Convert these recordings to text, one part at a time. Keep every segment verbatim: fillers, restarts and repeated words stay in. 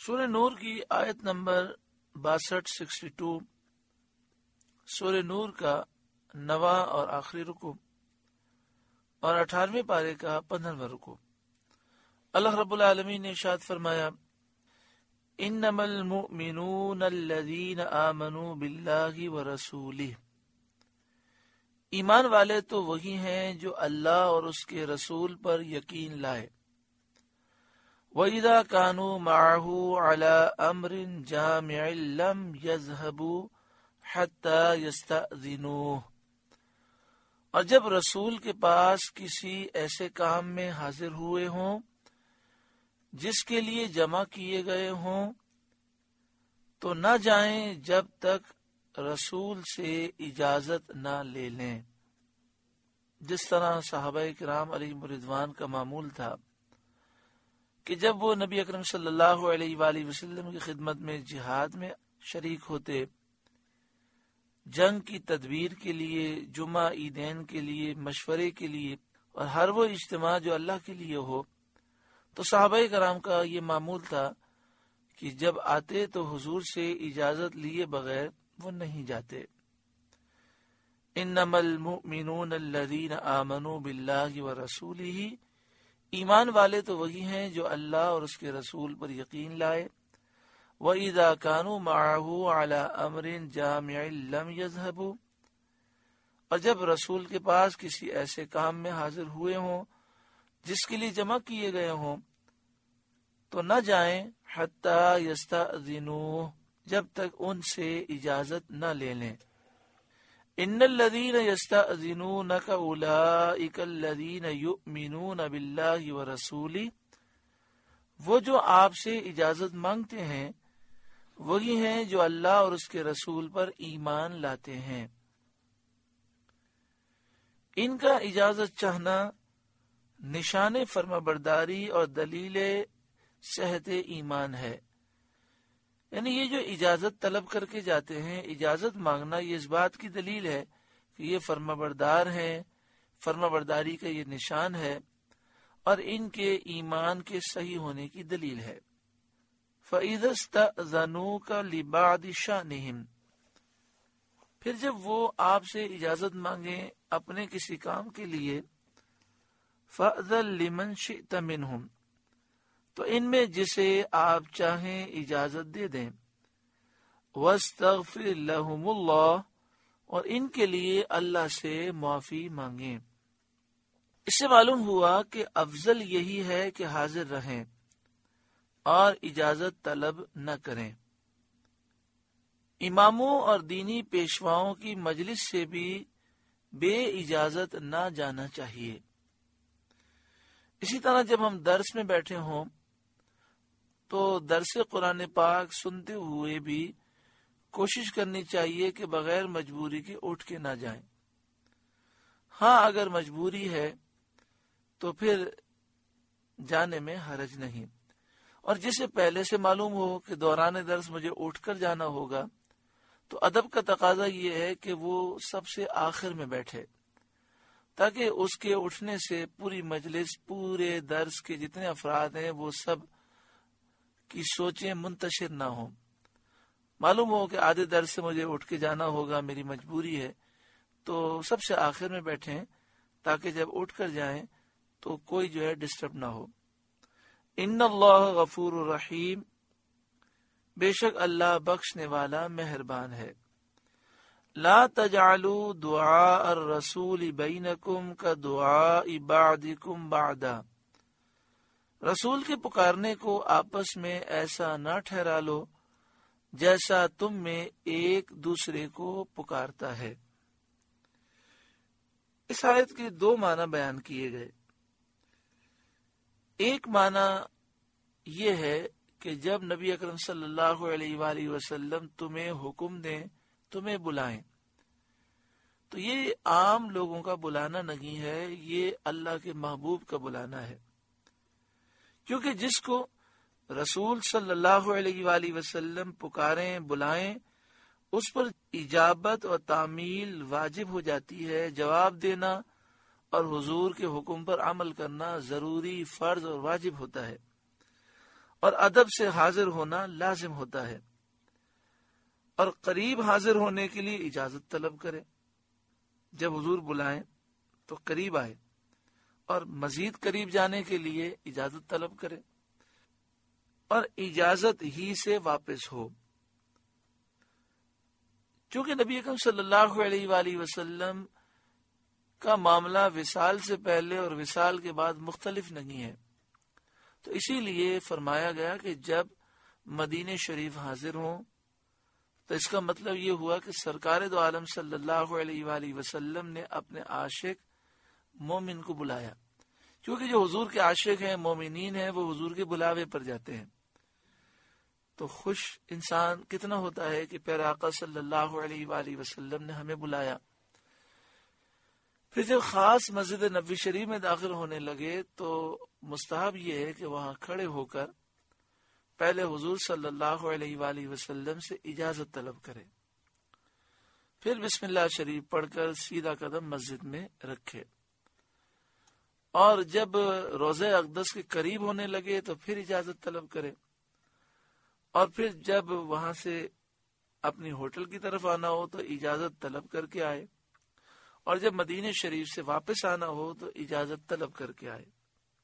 سورہ نور کی آیت نمبر باسٹھ سکسٹی ٹو، سورہ نور کا نواں اور آخری رکوع اور اٹھارہویں پارے کا پندرہواں رکوع۔ اللہ رب العالمین نے ارشاد فرمایا، انما المؤمنون الذین آمنوا باللہ ورسولہ، ایمان والے تو وہی ہیں جو اللہ اور اس کے رسول پر یقین لائے۔ وَإِذَا كَانُوا مَعَهُ عَلَىٰ أَمْرٍ جَامِعٍ لَمْ يَذْهَبُوا حَتَّى يَسْتَأْذِنُوهُ، اور جب رسول کے پاس کسی ایسے کام میں حاضر ہوئے ہوں جس کے لیے جمع کیے گئے ہوں تو نہ جائیں جب تک رسول سے اجازت نہ لے لیں، جس طرح صحابہ کرام علیہم رضوان کا معمول تھا کہ جب وہ نبی اکرم صلی اللہ علیہ وآلہ وسلم کی خدمت میں جہاد میں شریک ہوتے، جنگ کی تدبیر کے لیے، جمعہ عیدین کے لیے، مشورے کے لیے اور ہر وہ اجتماع جو اللہ کے لیے ہو، تو صحابہ کرام کا یہ معمول تھا کہ جب آتے تو حضور سے اجازت لیے بغیر وہ نہیں جاتے۔ انما المؤمنون الذین آمنوا باللہ ورسولہ، ایمان والے تو وہی ہیں جو اللہ اور اس کے رسول پر یقین لائے۔ وَإِذَا كَانُوا مَعَهُ عَلَىٰ أَمْرٍ جَامِعٍ لَمْ يَذْهَبُوا، اور جب رسول کے پاس کسی ایسے کام میں حاضر ہوئے ہوں جس کے لیے جمع کیے گئے ہوں تو نہ جائیں حَتَّى يَسْتَأْذِنُوهُ، جب تک ان سے اجازت نہ لے لیں۔ ان الذین یستأذنونک اولئک الذین یؤمنون باللہ ورسولہ، وہ جو آپ سے اجازت مانگتے ہیں وہی ہیں جو اللہ اور اس کے رسول پر ایمان لاتے ہیں۔ ان کا اجازت چاہنا نشان فرما برداری اور دلیل صحت ایمان ہے، یعنی یہ جو اجازت طلب کر کے جاتے ہیں، اجازت مانگنا، یہ اس بات کی دلیل ہے کہ یہ فرما بردار ہیں، فرما برداری کا یہ نشان ہے اور ان کے ایمان کے صحیح ہونے کی دلیل ہے۔ فَإِذَا اسْتَأْذَنُوكَ لِبَعْضِ شَأْنِهِمْ، پھر جب وہ آپ سے اجازت مانگیں اپنے کسی کام کے لیے، فَأْذَن لِمَنْ شِئْتَ مِنْهُمْ، تو ان میں جسے آپ چاہیں اجازت دے دیں۔ وَاسْتَغْفِرْ لَهُمُ اللَّهُ، اور ان کے لیے اللہ سے معافی مانگیں۔ اس سے معلوم ہوا کہ افضل یہی ہے کہ حاضر رہیں اور اجازت طلب نہ کریں۔ اماموں اور دینی پیشواؤں کی مجلس سے بھی بے اجازت نہ جانا چاہیے۔ اسی طرح جب ہم درس میں بیٹھے ہوں تو درس قرآن پاک سنتے ہوئے بھی کوشش کرنی چاہیے کہ بغیر مجبوری کے اٹھ کے نہ جائیں۔ ہاں اگر مجبوری ہے تو پھر جانے میں حرج نہیں، اور جسے پہلے سے معلوم ہو کہ دوران درس مجھے اٹھ کر جانا ہوگا تو ادب کا تقاضا یہ ہے کہ وہ سب سے آخر میں بیٹھے، تاکہ اس کے اٹھنے سے پوری مجلس، پورے درس کے جتنے افراد ہیں وہ سب کی سوچیں منتشر نہ ہوں۔ معلوم ہو کہ آدھے درس سے مجھے اٹھ کے جانا ہوگا، میری مجبوری ہے، تو سب سے آخر میں بیٹھیں تاکہ جب اٹھ کر جائیں تو کوئی جو ہے ڈسٹرب نہ ہو۔ ان اللہ غفور الرحیم، بے شک اللہ بخشنے والا مہربان ہے۔ لا تجعلوا دعاء الرسول بینکم کدعاء بعضکم بعضا، رسول کے پکارنے کو آپس میں ایسا نہ ٹھہرا لو جیسا تم میں ایک دوسرے کو پکارتا ہے۔ اس آیت کے دو معنی بیان کیے گئے۔ ایک معنی یہ ہے کہ جب نبی اکرم صلی اللہ علیہ وآلہ وسلم تمہیں حکم دیں، تمہیں بلائیں، تو یہ عام لوگوں کا بلانا نہیں ہے، یہ اللہ کے محبوب کا بلانا ہے، کیونکہ جس کو رسول صلی اللہ علیہ وآلہ وسلم پکاریں، بلائیں، اس پر اجابت اور تعمیل واجب ہو جاتی ہے، جواب دینا اور حضور کے حکم پر عمل کرنا ضروری، فرض اور واجب ہوتا ہے۔ اور ادب سے حاضر ہونا لازم ہوتا ہے، اور قریب حاضر ہونے کے لیے اجازت طلب کرے۔ جب حضور بلائیں تو قریب آئے، اور مزید قریب جانے کے لیے اجازت طلب کرے، اور اجازت ہی سے واپس ہو۔ چونکہ نبی اکرم صلی اللہ علیہ وآلہ وسلم کا معاملہ وصال سے پہلے اور وصال کے بعد مختلف نہیں ہے، تو اسی لیے فرمایا گیا کہ جب مدینہ شریف حاضر ہوں تو اس کا مطلب یہ ہوا کہ سرکار دو عالم صلی اللہ علیہ وآلہ وسلم نے اپنے عاشق مومن کو بلایا، کیونکہ جو حضور کے عاشق ہیں، مومنین ہیں، وہ حضور کے بلاوے پر جاتے ہیں۔ تو خوش انسان کتنا ہوتا ہے کہ پیارے آقا صلی اللہ علیہ وآلہ وسلم نے ہمیں بلایا۔ پھر جب خاص مسجد نبوی شریف میں داخل ہونے لگے تو مستحب یہ ہے کہ وہاں کھڑے ہو کر پہلے حضور صلی اللہ علیہ وآلہ وسلم سے اجازت طلب کرے، پھر بسم اللہ شریف پڑھ کر سیدھا قدم مسجد میں رکھے، اور جب روضہ اقدس کے قریب ہونے لگے تو پھر اجازت طلب کرے، اور پھر جب وہاں سے اپنی ہوٹل کی طرف آنا ہو تو اجازت طلب کر کے آئے، اور جب مدینہ شریف سے واپس آنا ہو تو اجازت طلب کر کے آئے۔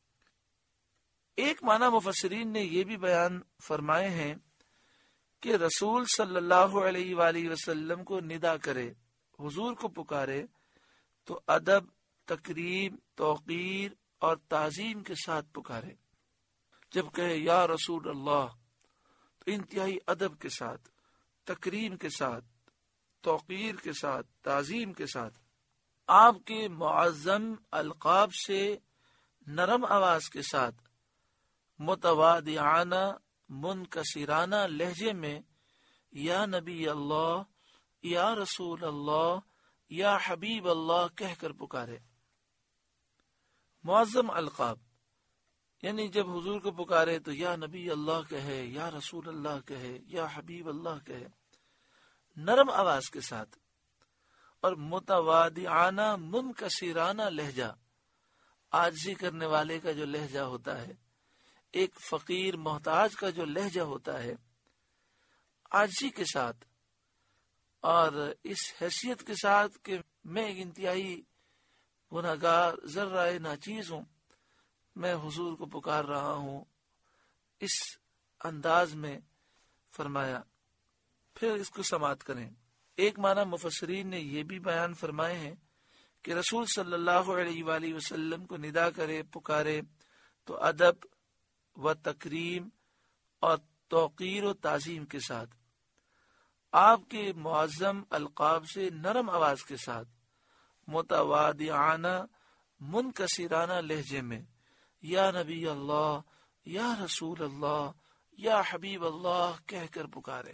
ایک معنی مفسرین نے یہ بھی بیان فرمائے ہیں کہ رسول صلی اللہ علیہ وآلہ وسلم کو ندا کرے، حضور کو پکارے تو ادب، تکریم، توقیر اور تعظیم کے ساتھ پکارے۔ جب کہے یا رسول اللہ تو انتہائی ادب کے ساتھ، تکریم کے ساتھ، توقیر کے ساتھ، تعظیم کے ساتھ، آپ کے معظم القاب سے نرم آواز کے ساتھ، متواضعانہ منکسرانہ لہجے میں یا نبی اللہ، یا رسول اللہ، یا حبیب اللہ کہہ کر پکارے۔ معظم القاب یعنی جب حضور کو پکارے تو یا نبی اللہ کہے، یا رسول اللہ کہے، یا حبیب اللہ کہے، نرم آواز کے ساتھ، اور متواضعانہ منکسرانہ لہجہ، عاجزی کرنے والے کا جو لہجہ ہوتا ہے، ایک فقیر محتاج کا جو لہجہ ہوتا ہے، عاجزی کے ساتھ، اور اس حیثیت کے ساتھ کہ میں ایک انتہائی گناہگار ذرہ ناچیز ہوں، میں حضور کو پکار رہا ہوں، اس انداز میں فرمایا۔ پھر اس کو سماعت کریں۔ ایک معنی مفسرین نے یہ بھی بیان فرمائے ہیں کہ رسول صلی اللہ علیہ وآلہ وسلم کو ندا کرے، پکارے تو ادب و تکریم اور توقیر و تعظیم کے ساتھ، آپ کے معظم القاب سے نرم آواز کے ساتھ، متواضعانہ منکسرانہ لہجے میں یا نبی اللہ، یا رسول اللہ، یا حبیب اللہ کہہ کر پکارے۔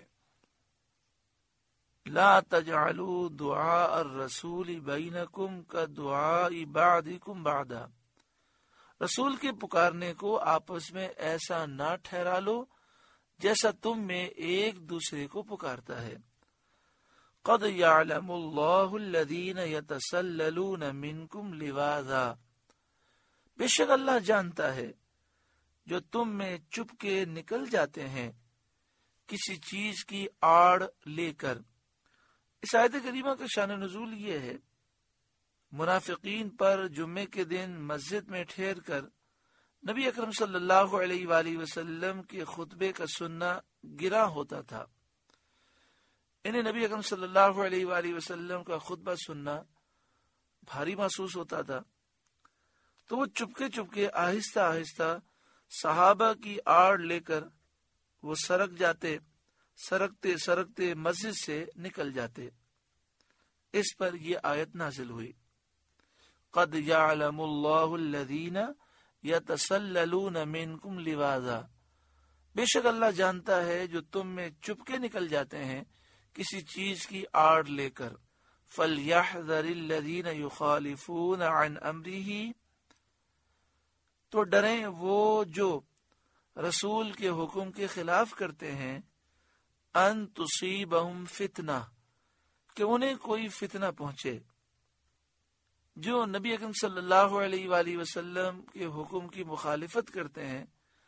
لا تجعلوا دعاء الرسول بینکم کدعاء بعضکم بعضا، رسول کے پکارنے کو آپس میں ایسا نہ ٹھہرا لو جیسا تم میں ایک دوسرے کو پکارتا ہے۔ قد یعلم اللہ الذین یتسللون منکم لواذا، بے شک اللہ جانتا ہے جو تم میں چپ کے نکل جاتے ہیں کسی چیز کی آڑ لے کر۔ اس آیت کریمہ کا شان نزول یہ ہے، منافقین پر جمعے کے دن مسجد میں ٹھہر کر نبی اکرم صلی اللہ علیہ وآلہ وسلم کے خطبے کا سننا گراں ہوتا تھا۔ انہیں نبی اکرم صلی اللہ علیہ وآلہ وسلم کا خطبہ سننا بھاری محسوس ہوتا تھا، تو وہ چپکے چپکے آہستہ آہستہ صحابہ کی آڑ لے کر وہ سرک جاتے، سرکتے سرکتے مسجد سے نکل جاتے۔ اس پر یہ آیت نازل ہوئی، قد یعلم اللہ الذین یتسللون منکم لواذا، بے شک اللہ جانتا ہے جو تم میں چپکے نکل جاتے ہیں کسی چیز کی آڑ لے کر۔ فَلْيَحْذَرِ الَّذِينَ يُخَالِفُونَ عَنْ أَمْرِهِ، تو ڈریں وہ جو رسول کے حکم کے خلاف کرتے ہیں، ان تصیبہم فتنہ، کہ انہیں کوئی فتنہ پہنچے۔ جو نبی اکرم صلی اللہ علیہ وآلہ وسلم کے حکم کی مخالفت کرتے ہیں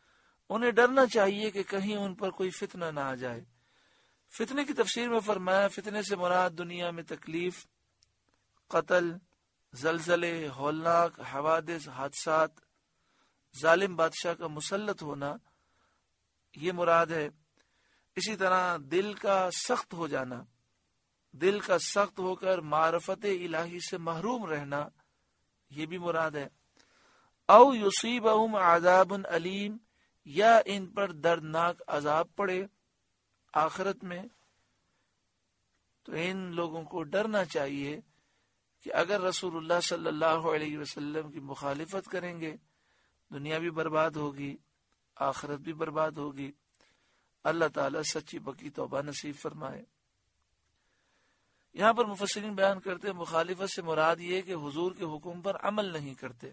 انہیں ڈرنا چاہیے کہ کہیں ان پر کوئی فتنہ نہ آ جائے۔ فتنے کی تفسیر میں فرمایا فتنے سے مراد دنیا میں تکلیف، قتل، زلزلے، ہولناک حوادث، حادثات، ظالم بادشاہ کا مسلط ہونا یہ مراد ہے۔ اسی طرح دل کا سخت ہو جانا، دل کا سخت ہو کر معرفت الہی سے محروم رہنا یہ بھی مراد ہے۔ او یصیبہم عذاب علیم، یا ان پر دردناک عذاب پڑے آخرت میں۔ تو ان لوگوں کو ڈرنا چاہیے کہ اگر رسول اللہ صلی اللہ علیہ وسلم کی مخالفت کریں گے دنیا بھی برباد ہوگی، آخرت بھی برباد ہوگی۔ اللہ تعالیٰ سچی پکی توبہ نصیب فرمائے۔ یہاں پر مفسرین بیان کرتے ہیں مخالفت سے مراد یہ کہ حضور کے حکم پر عمل نہیں کرتے۔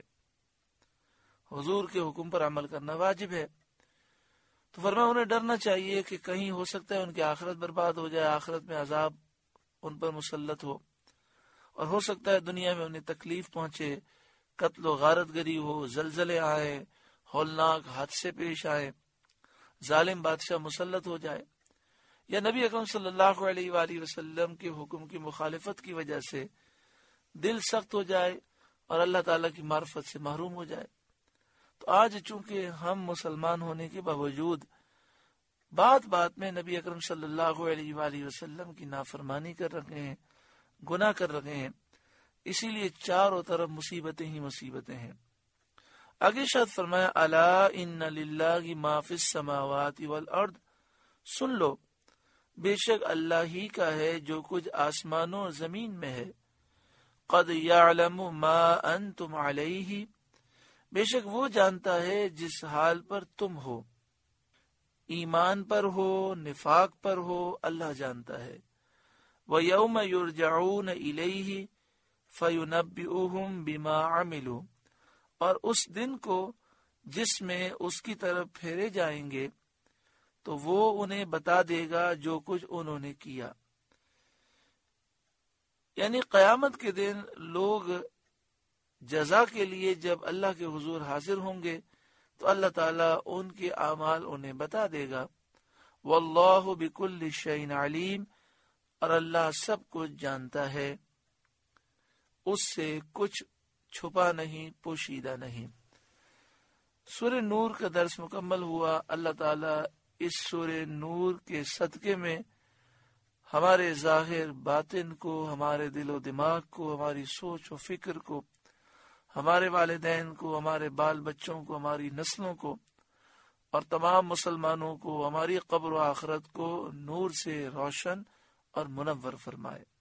حضور کے حکم پر عمل کرنا واجب ہے، تو فرمایا انہیں ڈرنا چاہیے کہ کہیں ہو سکتا ہے ان کی آخرت برباد ہو جائے، آخرت میں عذاب ان پر مسلط ہو، اور ہو سکتا ہے دنیا میں انہیں تکلیف پہنچے، قتل و غارت گری ہو، زلزلے آئے، ہولناک حادثے پیش آئے، ظالم بادشاہ مسلط ہو جائے، یا نبی اکرم صلی اللہ علیہ وآلہ وسلم کے حکم کی مخالفت کی وجہ سے دل سخت ہو جائے اور اللہ تعالیٰ کی معرفت سے محروم ہو جائے۔ تو آج چونکہ ہم مسلمان ہونے کے باوجود بات بات میں نبی اکرم صلی اللہ علیہ وآلہ وسلم کی نافرمانی کر رہے ہیں، گناہ کر رہے ہیں، اسی لیے چاروں طرف مصیبتیں ہی مصیبتیں ہیں۔ آگے شاید فرمایا الا ان للہ ما فی السماوات والارض، سن لو بے شک اللہ ہی کا ہے جو کچھ آسمانوں اور زمین میں ہے۔ قد یعلم ما انتم علیہ، بے شک وہ جانتا ہے جس حال پر تم ہو، ایمان پر ہو نفاق پر ہو، اللہ جانتا ہے۔ وَيَوْمَ يُرْجَعُونَ إِلَيْهِ فَيُنَبِّئُهُمْ بِمَا عَمِلُوا، اور اس دن کو جس میں اس کی طرف پھیرے جائیں گے تو وہ انہیں بتا دے گا جو کچھ انہوں نے کیا۔ یعنی قیامت کے دن لوگ جزا کے لیے جب اللہ کے حضور حاضر ہوں گے تو اللہ تعالیٰ ان کے اعمال انہیں بتا دے گا۔ واللہ بکل شیء علیم، اور اللہ سب کچھ جانتا ہے، اس سے کچھ چھپا نہیں، پوشیدہ نہیں۔ سورہ نور کا درس مکمل ہوا۔ اللہ تعالیٰ اس سورہ نور کے صدقے میں ہمارے ظاہر باطن کو، ہمارے دل و دماغ کو، ہماری سوچ و فکر کو، ہمارے والدین کو، ہمارے بال بچوں کو، ہماری نسلوں کو اور تمام مسلمانوں کو، ہماری قبر و آخرت کو نور سے روشن اور منور فرمائے۔